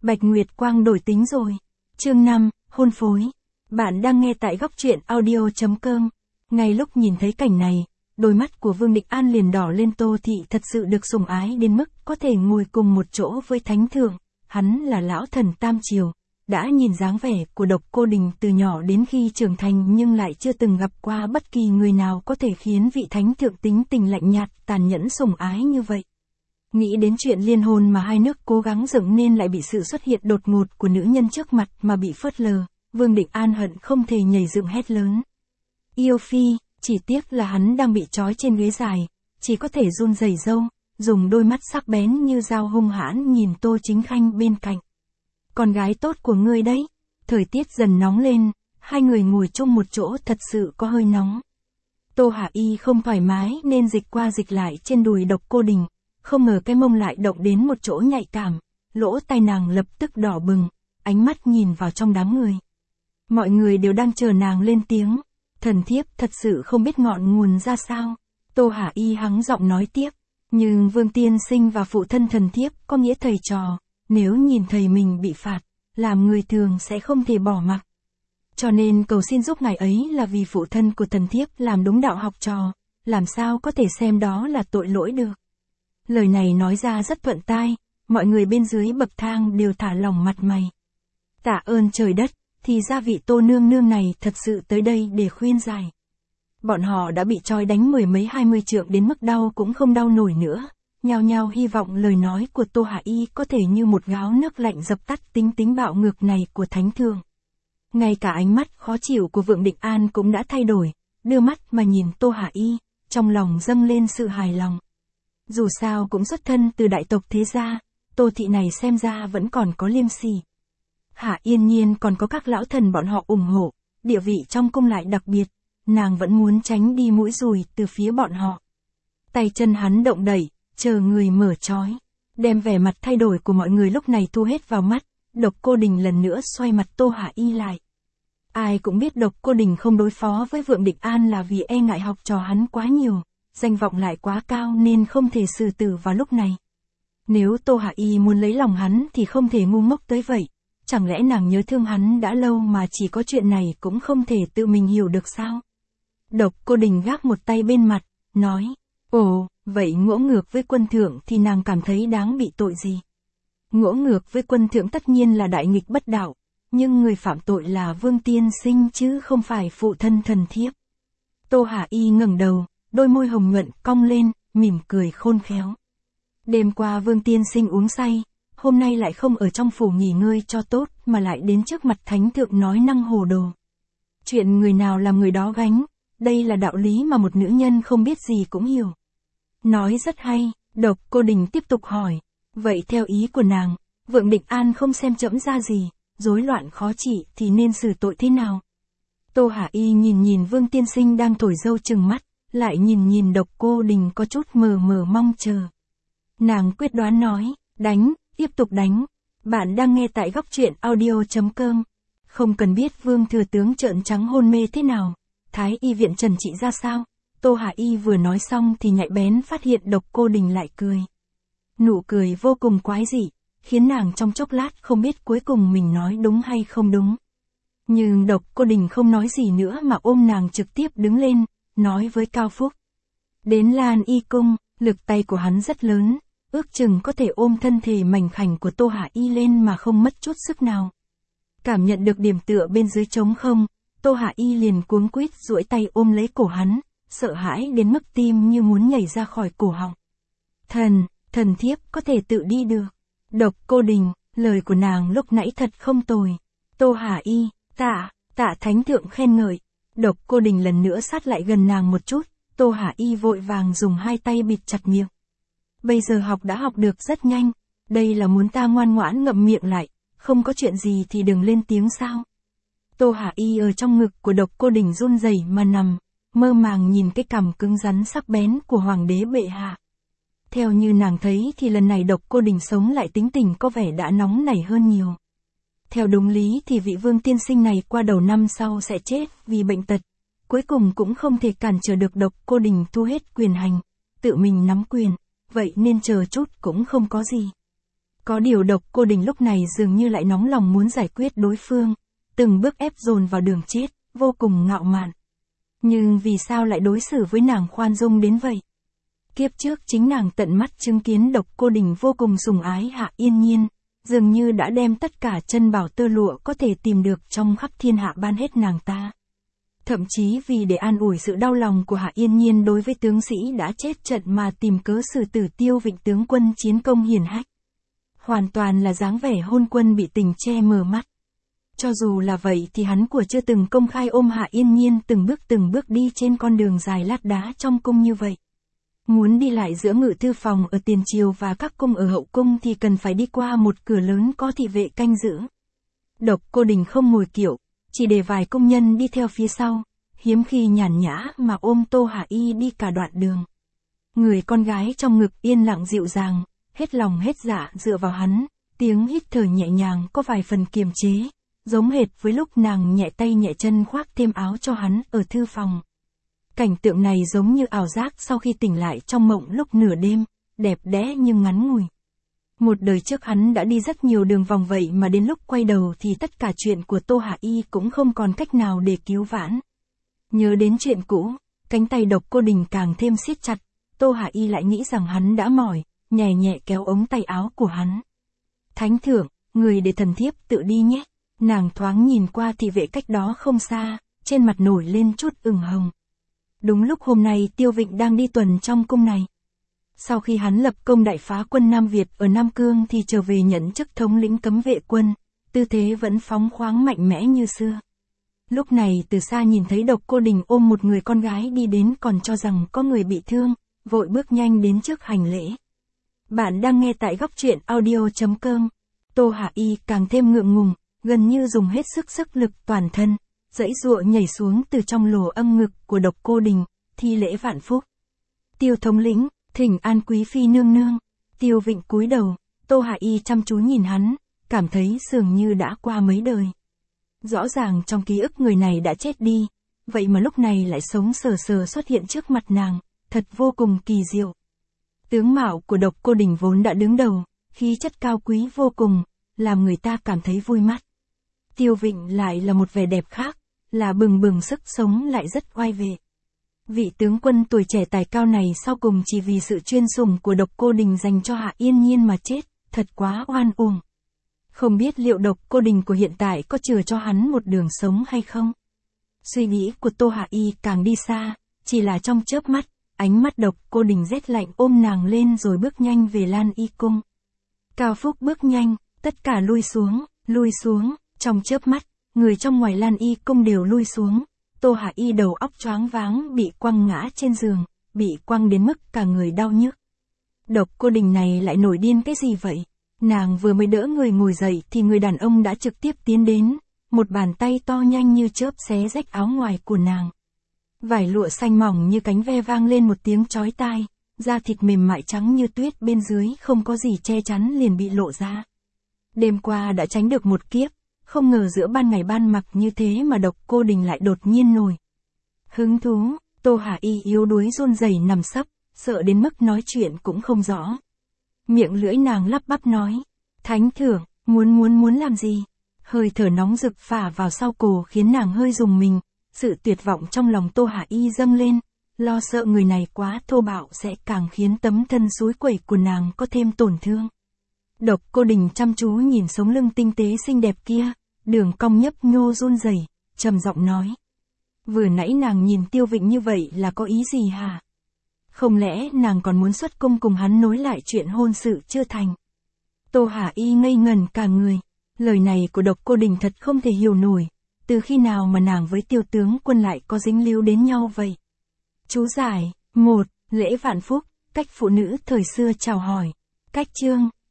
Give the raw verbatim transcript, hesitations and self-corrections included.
Bạch Nguyệt Quang đổi tính rồi. Chương năm, hôn phối. Bạn đang nghe tại góc truyện audio chấm com. Ngay lúc nhìn thấy cảnh này, đôi mắt của Vương Định An liền đỏ lên. Tô Thị thật sự được sủng ái đến mức có thể ngồi cùng một chỗ với Thánh Thượng. Hắn là lão thần Tam Triều, đã nhìn dáng vẻ của Độc Cô Đình từ nhỏ đến khi trưởng thành nhưng lại chưa từng gặp qua bất kỳ người nào có thể khiến vị Thánh Thượng tính tình lạnh nhạt, tàn nhẫn sủng ái như vậy. Nghĩ đến chuyện liên hôn mà hai nước cố gắng dựng nên lại bị sự xuất hiện đột ngột của nữ nhân trước mặt mà bị phớt lờ, Vương Định An hận không thể nhảy dựng hét lớn. Yêu phi, chỉ tiếc là hắn đang bị trói trên ghế dài, chỉ có thể run rẩy râu, dùng đôi mắt sắc bén như dao hung hãn nhìn Tô Chính Khanh bên cạnh. Con gái tốt của ngươi đấy. Thời tiết dần nóng lên, hai người ngồi chung một chỗ thật sự có hơi nóng. Tô Hạ Y không thoải mái nên dịch qua dịch lại trên đùi Độc Cô Đình, không ngờ cái mông lại động đến một chỗ nhạy cảm, lỗ tai nàng lập tức đỏ bừng, ánh mắt nhìn vào trong đám người. Mọi người đều đang chờ nàng lên tiếng, thần thiếp thật sự không biết ngọn nguồn ra sao. Tô Hạ Y hắng giọng nói tiếp, nhưng Vương Tiên Sinh và phụ thân thần thiếp có nghĩa thầy trò, nếu nhìn thầy mình bị phạt, làm người thường sẽ không thể bỏ mặc. Cho nên cầu xin giúp ngài ấy là vì phụ thân của thần thiếp làm đúng đạo học trò, làm sao có thể xem đó là tội lỗi được. Lời này nói ra rất thuận tai, mọi người bên dưới bậc thang đều thả lỏng mặt mày. Tạ ơn trời đất, thì ra vị Tô nương nương này thật sự tới đây để khuyên giải. Bọn họ đã bị trói đánh mười mấy hai mươi trượng đến mức đau cũng không đau nổi nữa, nhao nhao hy vọng lời nói của Tô Hạ Y có thể như một gáo nước lạnh dập tắt tính tính bạo ngược này của Thánh Thượng. Ngay cả ánh mắt khó chịu của Vương Định An cũng đã thay đổi, đưa mắt mà nhìn Tô Hạ Y, trong lòng dâng lên sự hài lòng. Dù sao cũng xuất thân từ đại tộc thế gia, Tô Thị này xem ra vẫn còn có liêm sỉ. Hạ Yên Nhiên còn có các lão thần bọn họ ủng hộ, địa vị trong cung lại đặc biệt, nàng vẫn muốn tránh đi mũi dùi từ phía bọn họ. Tay chân hắn động đẩy, chờ người mở trói, đem vẻ mặt thay đổi của mọi người lúc này thu hết vào mắt. Độc Cô Đình lần nữa xoay mặt Tô Hạ Y lại. Ai cũng biết Độc Cô Đình không đối phó với Vương Định An là vì e ngại học trò hắn quá nhiều, danh vọng lại quá cao nên không thể xử tử vào lúc này. Nếu Tô Hạ Y muốn lấy lòng hắn thì không thể ngu ngốc tới vậy, chẳng lẽ nàng nhớ thương hắn đã lâu mà chỉ có chuyện này cũng không thể tự mình hiểu được sao? Độc Cô Đình gác một tay bên mặt, nói, ồ, vậy ngỗ ngược với quân thượng thì nàng cảm thấy đáng bị tội gì? Ngỗ ngược với quân thượng tất nhiên là đại nghịch bất đạo, nhưng người phạm tội là Vương Tiên Sinh chứ không phải phụ thân thần thiếp. Tô Hạ Y ngẩng đầu, đôi môi hồng nhuận cong lên, mỉm cười khôn khéo. Đêm qua Vương Tiên Sinh uống say, hôm nay lại không ở trong phủ nghỉ ngơi cho tốt mà lại đến trước mặt Thánh Thượng nói năng hồ đồ. Chuyện người nào làm người đó gánh, đây là đạo lý mà một nữ nhân không biết gì cũng hiểu. Nói rất hay, Độc Cô Đình tiếp tục hỏi, vậy theo ý của nàng, Vương Định An không xem chẫm ra gì, rối loạn khó trị thì nên xử tội thế nào? Tô Hạ Y nhìn nhìn Vương Tiên Sinh đang thổi dâu trừng mắt, lại nhìn nhìn Độc Cô Đình có chút mờ mờ mong chờ. Nàng quyết đoán nói, đánh, tiếp tục đánh. Bạn đang nghe tại góc truyện audio chấm com. Không cần biết Vương Thừa Tướng trợn trắng hôn mê thế nào, Thái Y viện trần trị ra sao. Tô Hạ Y vừa nói xong thì nhạy bén phát hiện Độc Cô Đình lại cười. Nụ cười vô cùng quái dị, khiến nàng trong chốc lát không biết cuối cùng mình nói đúng hay không đúng. Nhưng Độc Cô Đình không nói gì nữa mà ôm nàng trực tiếp đứng lên, nói với Cao Phúc. Đến Lan Y cung, lực tay của hắn rất lớn, ước chừng có thể ôm thân thể mảnh khảnh của Tô Hạ Y lên mà không mất chút sức nào. Cảm nhận được điểm tựa bên dưới trống không, Tô Hạ Y liền cuống quýt duỗi tay ôm lấy cổ hắn, sợ hãi đến mức tim như muốn nhảy ra khỏi cổ họng. Thần, thần thiếp có thể tự đi được. Độc Cô Đình, lời của nàng lúc nãy thật không tồi. Tô Hạ Y, tạ, tạ Thánh Thượng khen ngợi. Độc Cô Đình lần nữa sát lại gần nàng một chút, Tô Hạ Y vội vàng dùng hai tay bịt chặt miệng. Bây giờ học đã học được rất nhanh, đây là muốn ta ngoan ngoãn ngậm miệng lại, không có chuyện gì thì đừng lên tiếng sao. Tô Hạ Y ở trong ngực của Độc Cô Đình run rẩy mà nằm, mơ màng nhìn cái cằm cứng rắn sắc bén của Hoàng đế bệ hạ. Theo như nàng thấy thì lần này Độc Cô Đình sống lại tính tình có vẻ đã nóng nảy hơn nhiều. Theo đúng lý thì vị Vương Tiên Sinh này qua đầu năm sau sẽ chết vì bệnh tật, cuối cùng cũng không thể cản trở được Độc Cô Đình thu hết quyền hành, tự mình nắm quyền, vậy nên chờ chút cũng không có gì. Có điều Độc Cô Đình lúc này dường như lại nóng lòng muốn giải quyết đối phương, từng bước ép dồn vào đường chết, vô cùng ngạo mạn. Nhưng vì sao lại đối xử với nàng khoan dung đến vậy? Kiếp trước chính nàng tận mắt chứng kiến Độc Cô Đình vô cùng sủng ái Hạ Yên Nhiên, dường như đã đem tất cả chân bảo tơ lụa có thể tìm được trong khắp thiên hạ ban hết nàng ta. Thậm chí vì để an ủi sự đau lòng của Hạ Yên Nhiên đối với tướng sĩ đã chết trận mà tìm cớ xử tử Tiêu Vịnh tướng quân chiến công hiển hách. Hoàn toàn là dáng vẻ hôn quân bị tình che mờ mắt. Cho dù là vậy thì hắn của chưa từng công khai ôm Hạ Yên Nhiên từng bước từng bước đi trên con đường dài lát đá trong cung như vậy. Muốn đi lại giữa ngự thư phòng ở tiền triều và các cung ở hậu cung thì cần phải đi qua một cửa lớn có thị vệ canh giữ. Độc Cô Đình không ngồi kiệu, chỉ để vài công nhân đi theo phía sau, hiếm khi nhàn nhã mà ôm Tô Hà Y đi cả đoạn đường. Người con gái trong ngực yên lặng dịu dàng, hết lòng hết dạ dựa vào hắn, tiếng hít thở nhẹ nhàng có vài phần kiềm chế, giống hệt với lúc nàng nhẹ tay nhẹ chân khoác thêm áo cho hắn ở thư phòng. Cảnh tượng này giống như ảo giác sau khi tỉnh lại trong mộng lúc nửa đêm, đẹp đẽ nhưng ngắn ngủi. Một đời trước hắn đã đi rất nhiều đường vòng vậy mà đến lúc quay đầu thì tất cả chuyện của Tô Hạ Y cũng không còn cách nào để cứu vãn. Nhớ đến chuyện cũ, cánh tay Độc Cô Đình càng thêm siết chặt, Tô Hạ Y lại nghĩ rằng hắn đã mỏi, nhẹ nhẹ kéo ống tay áo của hắn. Thánh thượng, người để thần thiếp tự đi nhé. Nàng thoáng nhìn qua thị vệ cách đó không xa, trên mặt nổi lên chút ửng hồng. Đúng lúc hôm nay Tiêu Vịnh đang đi tuần trong cung này. Sau khi hắn lập công đại phá quân Nam Việt ở Nam Cương thì trở về nhận chức thống lĩnh cấm vệ quân, tư thế vẫn phóng khoáng mạnh mẽ như xưa. Lúc này từ xa nhìn thấy Độc Cô Đình ôm một người con gái đi đến còn cho rằng có người bị thương, vội bước nhanh đến trước hành lễ. Bạn đang nghe tại góc truyện audio chấm com. Tô Hạ Y càng thêm ngượng ngùng, gần như dùng hết sức sức lực toàn thân, giãy giụa nhảy xuống từ trong lỗ âm ngực của Độc Cô Đình, thi lễ vạn phúc. Tiêu thống lĩnh, thỉnh an quý phi nương nương. Tiêu Vịnh cúi đầu, Tô Hạ Y chăm chú nhìn hắn, cảm thấy dường như đã qua mấy đời. Rõ ràng trong ký ức người này đã chết đi, vậy mà lúc này lại sống sờ sờ xuất hiện trước mặt nàng, thật vô cùng kỳ diệu. Tướng mạo của Độc Cô Đình vốn đã đứng đầu, khí chất cao quý vô cùng, làm người ta cảm thấy vui mắt. Tiêu Vịnh lại là một vẻ đẹp khác, là bừng bừng sức sống lại rất oai vệ. Vị tướng quân tuổi trẻ tài cao này sau cùng chỉ vì sự chuyên sủng của Độc Cô Đình dành cho Hạ Yên Nhiên mà chết, thật quá oan uổng. Không biết liệu Độc Cô Đình của hiện tại có chừa cho hắn một đường sống hay không? Suy nghĩ của Tô Hạ Y càng đi xa, chỉ là trong chớp mắt, ánh mắt Độc Cô Đình rét lạnh ôm nàng lên rồi bước nhanh về Lan Y cung. Cao Phúc bước nhanh, tất cả lui xuống, lui xuống, trong chớp mắt, người trong ngoài Lan Y cung đều lui xuống. Tô Hạ Y đầu óc choáng váng bị quăng ngã trên giường, bị quăng đến mức cả người đau nhức. Độc Cô Đình này lại nổi điên cái gì vậy? Nàng vừa mới đỡ người ngồi dậy thì người đàn ông đã trực tiếp tiến đến, một bàn tay to nhanh như chớp xé rách áo ngoài của nàng. Vải lụa xanh mỏng như cánh ve vang lên một tiếng chói tai, da thịt mềm mại trắng như tuyết bên dưới không có gì che chắn liền bị lộ ra. Đêm qua đã tránh được một kiếp, không ngờ giữa ban ngày ban mặc như thế mà Độc Cô Đình lại đột nhiên nổi. Hứng thú, Tô Hạ Y yếu đuối run rẩy nằm sấp, sợ đến mức nói chuyện cũng không rõ. Miệng lưỡi nàng lắp bắp nói, thánh thượng, muốn muốn muốn làm gì? Hơi thở nóng rực phả vào sau cổ khiến nàng hơi rùng mình, sự tuyệt vọng trong lòng Tô Hạ Y dâng lên, lo sợ người này quá thô bạo sẽ càng khiến tấm thân suối quẩy của nàng có thêm tổn thương. Độc Cô Đình chăm chú nhìn sống lưng tinh tế xinh đẹp kia, đường cong nhấp nhô run rẩy, trầm giọng nói. Vừa nãy nàng nhìn Tiêu Vịnh như vậy là có ý gì hả? Không lẽ nàng còn muốn xuất cung cùng hắn nối lại chuyện hôn sự chưa thành? Tô Hạ Y ngây ngần cả người, lời này của Độc Cô Đình thật không thể hiểu nổi, từ khi nào mà nàng với Tiêu tướng quân lại có dính líu đến nhau vậy? Chú giải, một, lễ vạn phúc, cách phụ nữ thời xưa chào hỏi. Cách chương,